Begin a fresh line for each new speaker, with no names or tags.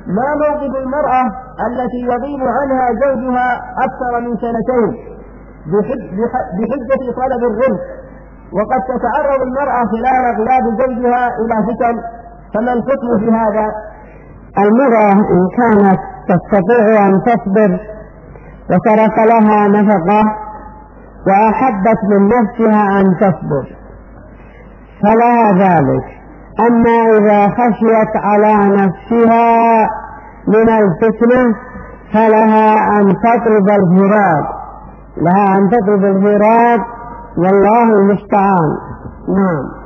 ما موقف المرأة التي يغيب عنها زوجها أكثر من 2 بحجة طلب الرزق، وقد تتعرض المرأة خلال غياب زوجها إلى فتن، فما الحكم في هذا؟
المرأة إن كانت تستطيع أن تصبر وترك لها نفقة وأحبت من نفسها أن تصبر فلها ذلك. أما إذا خشيت على نفسها من الفتنة فلها أن تطلب الفراق، والله المستعان. نعم.